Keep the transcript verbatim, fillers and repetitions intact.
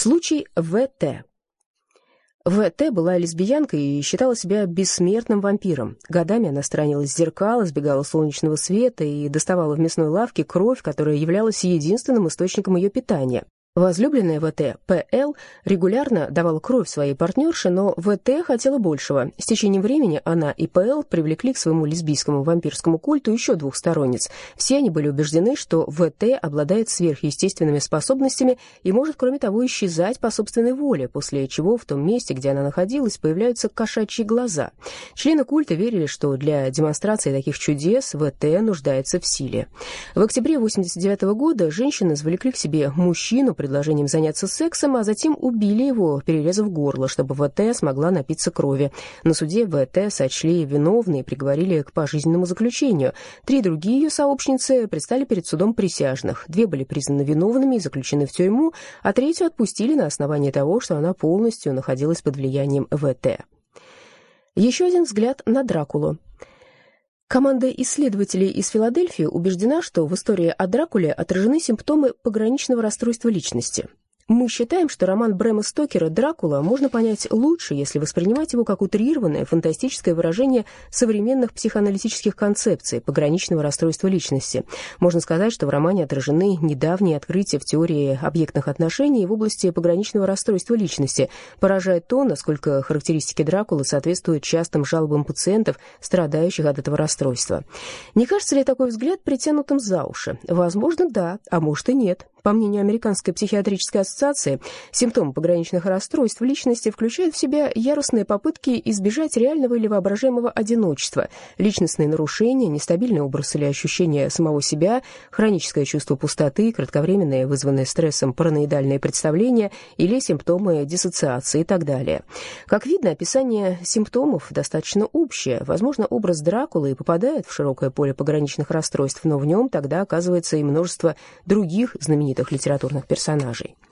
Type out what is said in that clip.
Случай В Т В Т была лесбиянкой и считала себя бессмертным вампиром. Годами она сторонилась зеркал, избегала солнечного света и доставала в мясной лавке кровь, которая являлась единственным источником ее питания. Возлюбленная В Т, П Л, регулярно давала кровь своей партнерше, но В Т хотела большего. С течением времени она и П Л привлекли к своему лесбийскому вампирскому культу еще двух сторонниц. Все они были убеждены, что В Т обладает сверхъестественными способностями и может, кроме того, исчезать по собственной воле, после чего в том месте, где она находилась, появляются кошачьи глаза. Члены культа верили, что для демонстрации таких чудес В Т нуждается в силе. В октябре восемьдесят девятого года женщины завлекли к себе мужчину предложением заняться сексом, а затем убили его, перерезав горло, чтобы В Т смогла напиться крови. На суде В Т сочли виновной и приговорили к пожизненному заключению. Три другие ее сообщницы предстали перед судом присяжных. Две были признаны виновными и заключены в тюрьму, а третью отпустили на основании того, что она полностью находилась под влиянием В Т. Еще один взгляд на Дракулу. Команда исследователей из Филадельфии убеждена, что в истории о Дракуле отражены симптомы пограничного расстройства личности. Мы считаем, что роман Брэма Стокера «Дракула» можно понять лучше, если воспринимать его как утрированное, фантастическое выражение современных психоаналитических концепций пограничного расстройства личности. Можно сказать, что в романе отражены недавние открытия в теории объектных отношений в области пограничного расстройства личности. Поражает то, насколько характеристики Дракулы соответствуют частым жалобам пациентов, страдающих от этого расстройства. Не кажется ли такой взгляд притянутым за уши? Возможно, да, а может и нет. По мнению Американской психиатрической ассоциации, симптомы пограничных расстройств личности включают в себя яростные попытки избежать реального или воображаемого одиночества, личностные нарушения, нестабильный образ или ощущение самого себя, хроническое чувство пустоты, кратковременные, вызванные стрессом, параноидальные представления или симптомы диссоциации и так далее. Как видно, описание симптомов достаточно общее. Возможно, образ Дракулы и попадает в широкое поле пограничных расстройств, но в нем тогда оказывается и множество других знаменитых литературных персонажей.